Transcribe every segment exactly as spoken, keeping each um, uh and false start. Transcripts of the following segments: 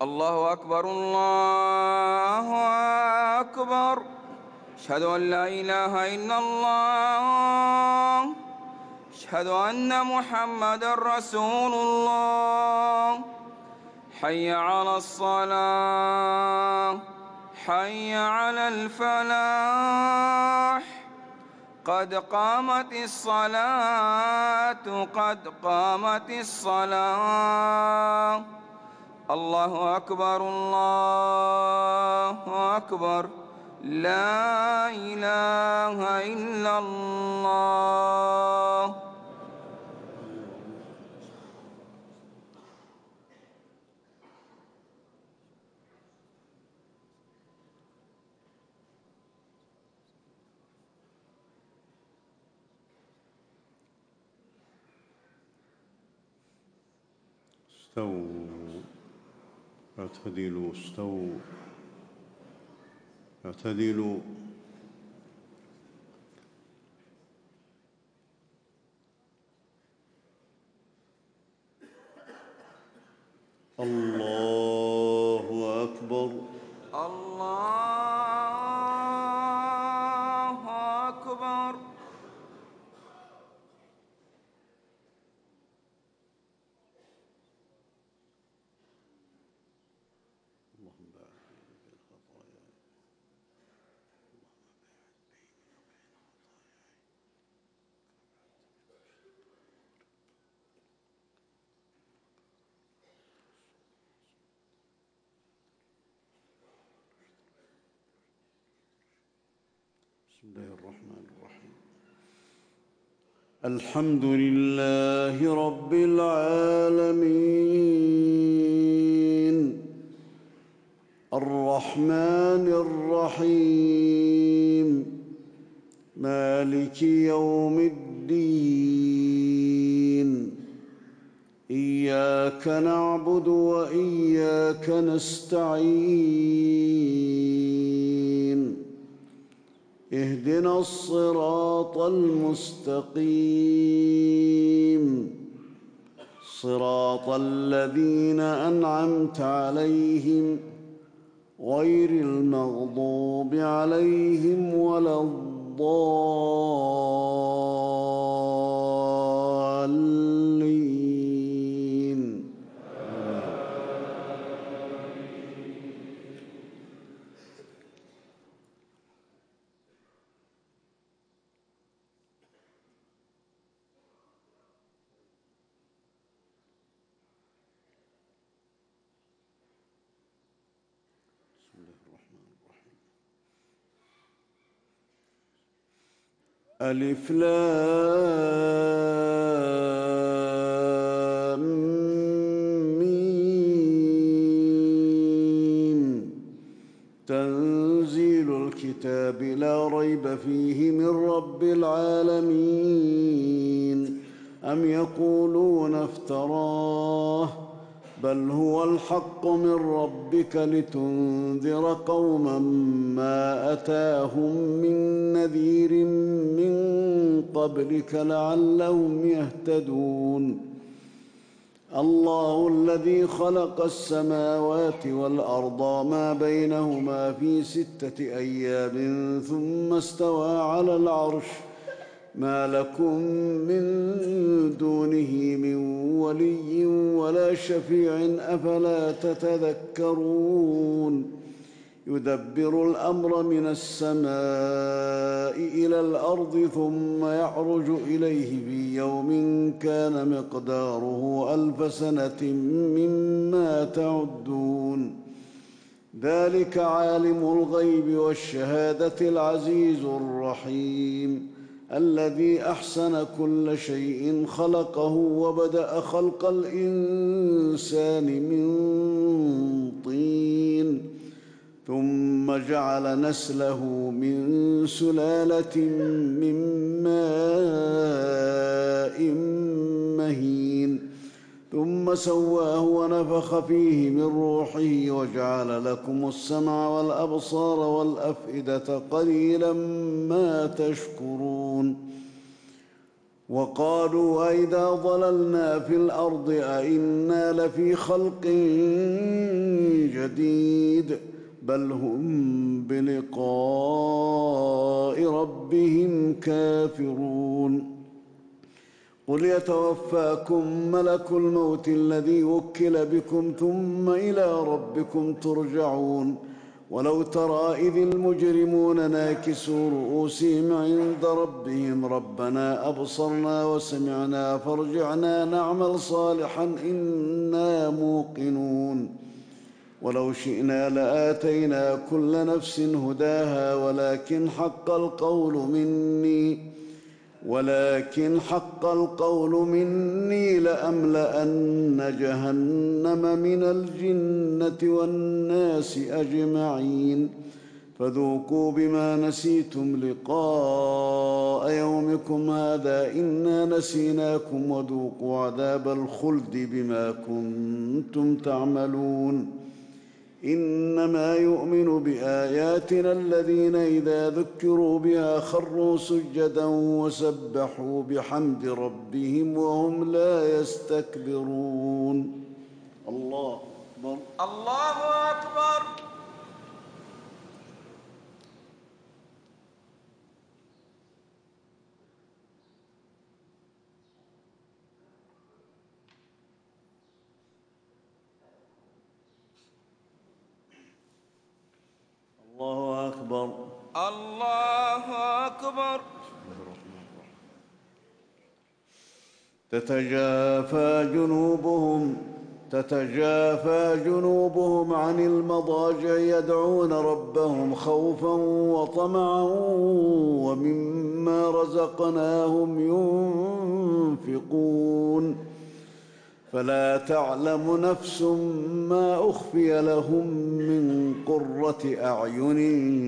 الله أكبر الله أكبر. أشهد أن لا إله إلا الله. أشهد أن محمدًا رسول الله. حي على الصلاة، حي على الفلاح. قد قامت الصلاة، قد قامت الصلاة. الله أكبر الله أكبر. لا إله إلا الله. استووا، اعتدلوا، استووا، اعتدلوا. الله أكبر الله أكبر. بسم الله الرحمن الرحيم. الحمد لله رب العالمين، الرحمن الرحيم، مالك يوم الدين. إياك نعبد وإياك نستعين. اهدنا الصراط المستقيم، صراط الذين أنعمت عليهم غير المغضوب عليهم ولا الضالين. ألف لام ميم. تنزيل الكتاب لا ريب فيه من رب العالمين. أم يقولون افتراه، بل هو الحق من ربك لتنذر قوما ما أتاهم من نذير من قبلك لعلهم يهتدون. الله الذي خلق السماوات والأرض ما بينهما في ستة أيام ثم استوى على العرش. ما لكم من دونه من ولي ولا شفيع أفلا تتذكرون. يدبر الأمر من السماء إلى الأرض ثم يعرج إليه في يوم كان مقداره ألف سنة مما تعدون. ذلك عالم الغيب والشهادة العزيز الرحيم، الذي أحسن كل شيء خلقه وبدأ خلق الإنسان من طين، ثم جعل نسله من سلالة من ماء مهين، ثم سواه ونفخ فيه من روحه وجعل لكم السمع والأبصار والأفئدة قليلا ما تشكرون. وقالوا أئذا ضللنا في الأرض أئنا لفي خلق جديد بل هم بلقاء ربهم كافرون قل يتوفاكم ملك الموت الذي وكل بكم ثم إلى ربكم ترجعون ولو ترى إذ المجرمون ناكسوا رؤوسهم عند ربهم ربنا أبصرنا وسمعنا فارجعنا نعمل صالحا إنا موقنون ولو شئنا لآتينا كل نفس هداها ولكن حق القول مني ولكن حق القول مني لأملأن جهنم من الجنة والناس أجمعين فذوقوا بما نسيتم لقاء يومكم هذا إنا نسيناكم وذوقوا عذاب الخلد بما كنتم تعملون إنما يؤمن بآياتنا الذين إذا ذكروا بها خروا سجدا وسبحوا بحمد ربهم وهم لا يستكبرون الله أكبر الله أكبر. الله أكبر الله أكبر. تتجافى جنوبهم تتجافى جنوبهم عن المضاجع يدعون ربهم خوفا وطمعا ومما رزقناهم ينفقون فلا تعلم نفس ما أخفي لهم من قرة أعين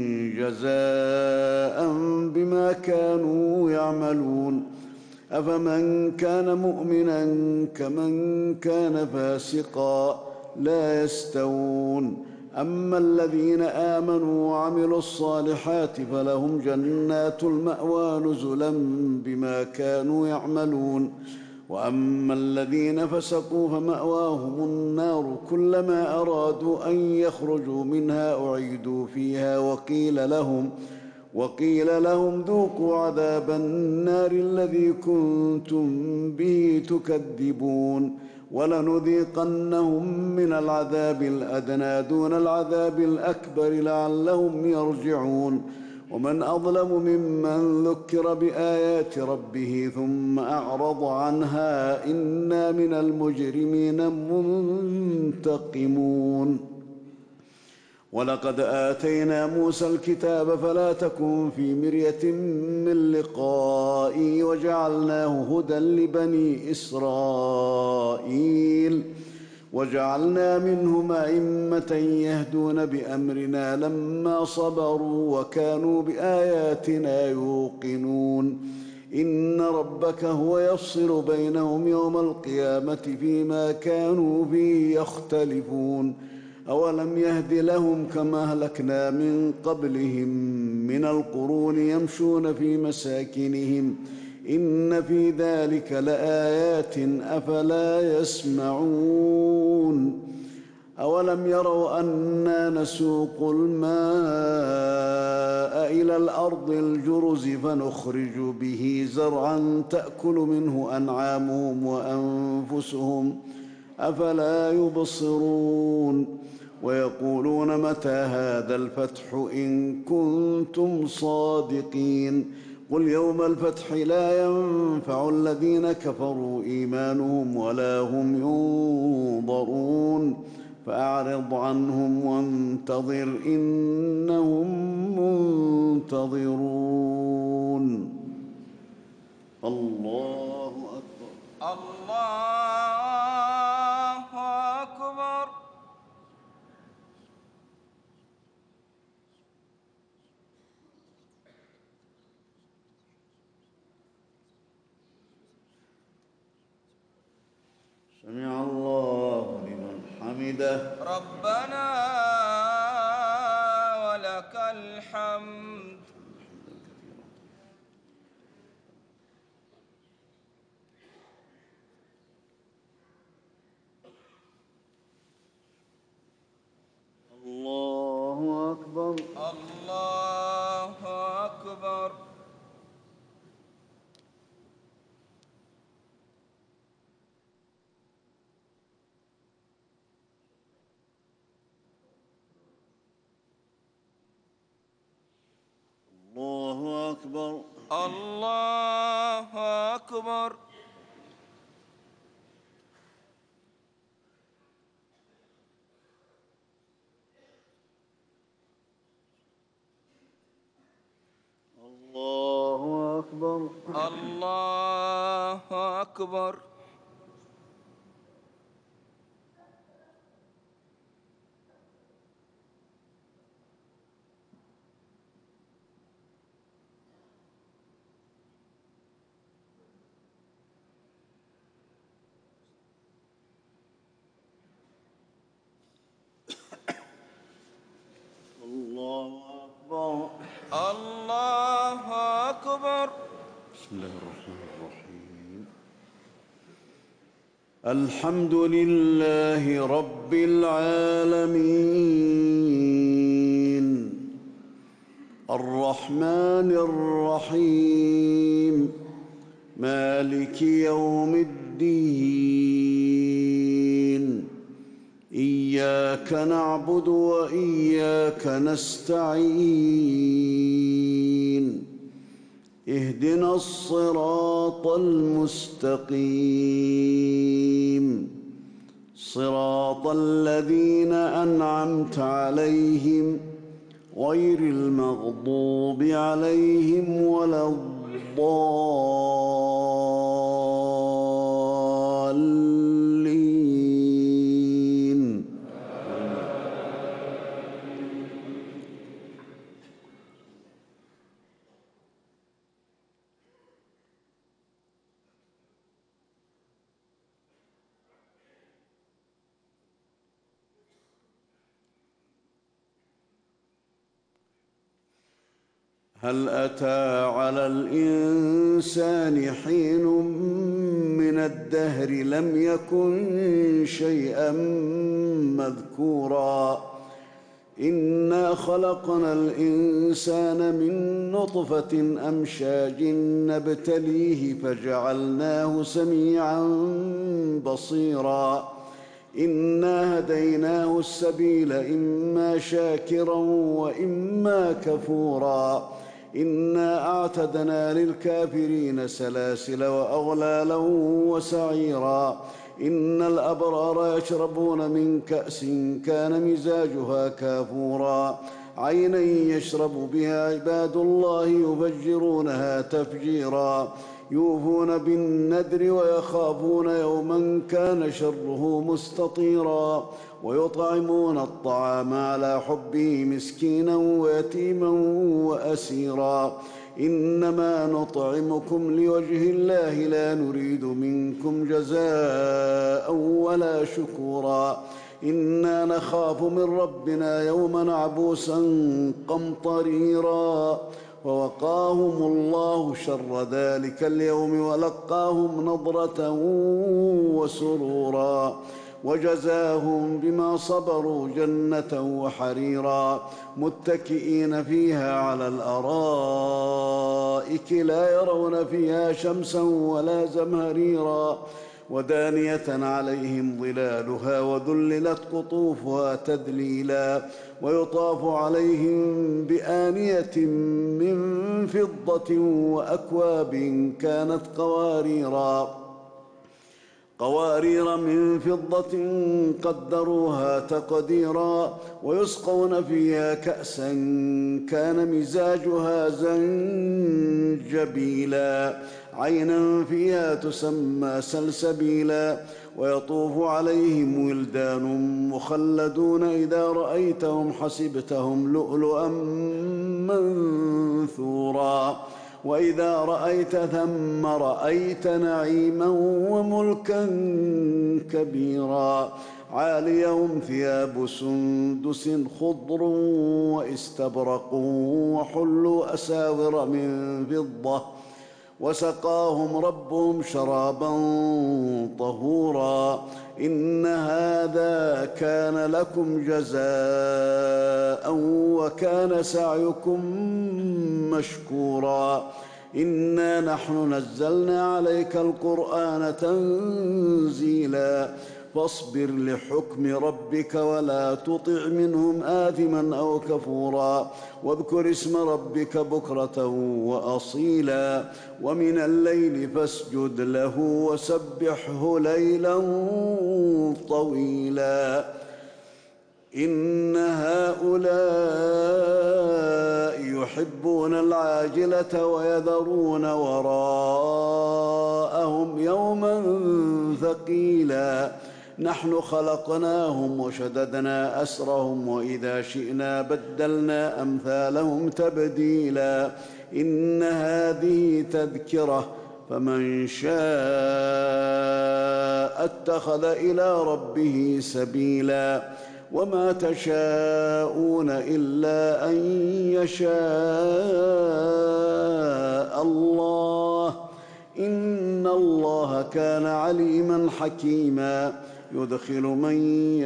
جزاء بما كانوا يعملون أفمن كان مؤمنا كمن كان فاسقا لا يستوون أما الذين آمنوا وعملوا الصالحات فلهم جنات المأوى نزلا بما كانوا يعملون وأما الذين فسقوا فمأواهم النار كلما أرادوا أن يخرجوا منها أعيدوا فيها وقيل لهم وقيل لهم ذوقوا عذاب النار الذي كنتم به تكذبون ولنذيقنهم من العذاب الأدنى دون العذاب الأكبر لعلهم يرجعون ومن أظلم ممن ذكر بآيات ربه ثم أعرض عنها إنا من المجرمين منتقمون ولقد آتينا موسى الكتاب فلا تكن في مرية من لقائه وجعلناه هدى لبني إسرائيل وجعلنا منهم أئمة يهدون بأمرنا لما صبروا وكانوا بآياتنا يوقنون إن ربك هو يفصل بينهم يوم القيامة فيما كانوا فيه يختلفون أولم يهد لهم كما أهلكنا من قبلهم من القرون يمشون في مساكنهم إن في ذلك لآيات أفلا يسمعون أولم يروا أنا نسوق الماء إلى الأرض الجرز فنخرج به زرعا تأكل منه أنعامهم وأنفسهم أفلا يبصرون ويقولون متى هذا الفتح إن كنتم صادقين قل يوم الفتح لا ينفع الذين كفروا إيمانهم ولا هم ينظرون فأعرض عنهم وانتظر إنهم منتظرون الله أكبر الله أكبر. سمع الله لمن حمده ربنا ولك الحمد. أكبر. الله أكبر. الله أكبر. بسم الله الرحمن الرحيم. الحمد لله رب العالمين الرحمن الرحيم مالك يوم الدين إياك نعبد وإياك نستعين اهدنا الصراط المستقيم صراط الذين أنعمت عليهم غير المغضوب عليهم ولا الضالين. هل أتى على الإنسان حين من الدهر لم يكن شيئا مذكورا إنا خلقنا الإنسان من نطفة أمشاج نبتليه فجعلناه سميعا بصيرا إنا هديناه السبيل إما شاكرا وإما كفورا إنا أعتدنا للكافرين سلاسل وأغلالا وسعيرا إن الأبرار يشربون من كأس كان مزاجها كافورا عينا يشرب بها عباد الله يفجرونها تفجيرا يوفون بالنذر ويخافون يوما كان شره مستطيرا ويطعمون الطعام على حبه مسكينا ويتيما وأسيرا إنما نطعمكم لوجه الله لا نريد منكم جزاء ولا شكورا إنا نخاف من ربنا يوما عبوسا قمطريرا ووقاهم الله شر ذلك اليوم ولقاهم نضرة وسرورا وجزاهم بما صبروا جنة وحريرا متكئين فيها على الأرائك لا يرون فيها شمسا ولا زمهريرا ودانية عليهم ظلالها وذللت قطوفها تذليلا ويطاف عليهم بآنية من فضة وأكواب كانت قواريرا قوارير من فضة قدروها تقديرا ويسقون فيها كأسا كان مزاجها زنجبيلا عينا فيها تسمى سلسبيلا ويطوف عليهم ولدان مخلدون إذا رأيتهم حسبتهم لؤلؤا منثورا وإذا رأيت ثم رأيت نعيما وملكا كبيرا عاليهم ثياب سندس خضر واستبرق وحلوا أساور من فضة وسقاهم ربهم شرابا طهورا إن هذا كان لكم جزاء وكان سعيكم مشكورا إنا نحن نزلنا عليك القرآن تنزيلا فاصبر لحكم ربك ولا تطع منهم آثما أو كفورا واذكر اسم ربك بكرة وأصيلا ومن الليل فاسجد له وسبحه ليلا طويلا إن هؤلاء يحبون العاجلة ويذرون وراءهم يوما ثقيلا نحن خلقناهم وشددنا أسرهم وإذا شئنا بدلنا أمثالهم تبديلا إن هذه تذكرة فمن شاء اتخذ إلى ربه سبيلا وما تشاءون إلا أن يشاء الله إن الله كان عليما حكيما يدخل من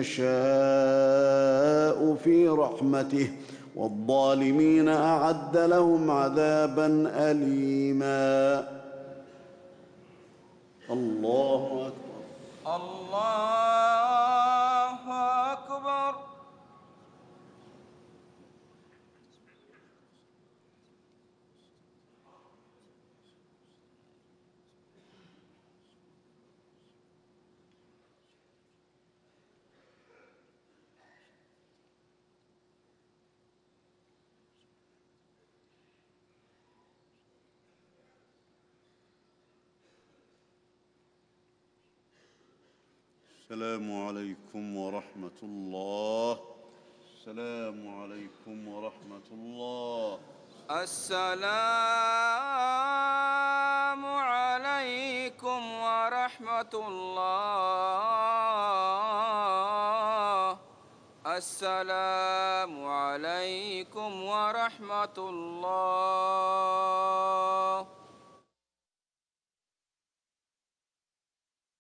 يشاء في رحمته والظالمين أعد لهم عذابا أليما الله أكبر الله أكبر. السلام عليكم ورحمة الله. السلام عليكم ورحمة الله. السلام عليكم ورحمة الله. السلام عليكم ورحمة الله.